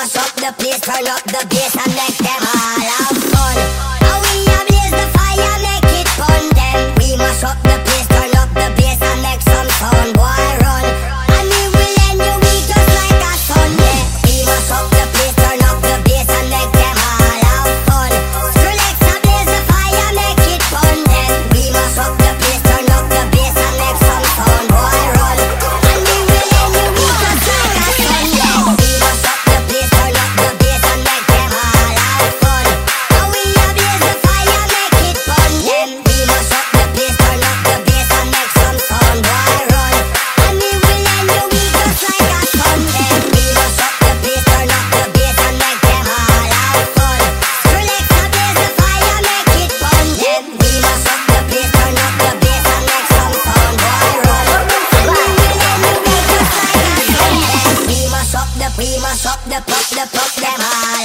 mash up the place, turn up the bass and make them all have fun. And we a blaze the fire, make it fun. Then we mash up the place, turn up the bass and make some sound. Boy run, and we will end your week just like a Sunday. We mash up the place, turn up the bass and make them all have fun. Skrillex a blaze the fire, make it fun. Then we mash up the place, turn up the bass and make some sound. Boy run, and we will end your week just like a Sunday. We mash up the place, turn up the bass and make them all have fun. And we a blaze the fire, make it fun. Then we mash up the place, turn up the bass and make some sound. Boy run, and we will end your week just like a Sunday. We mash up the place, turn up the bass and make them all have fun. Skrillex a blaze the fire, make it fun. Then we mash up the place, turn up the bass and make some sound. Boy run, and we will end your week just like a Sunday. We mash up the, pop them all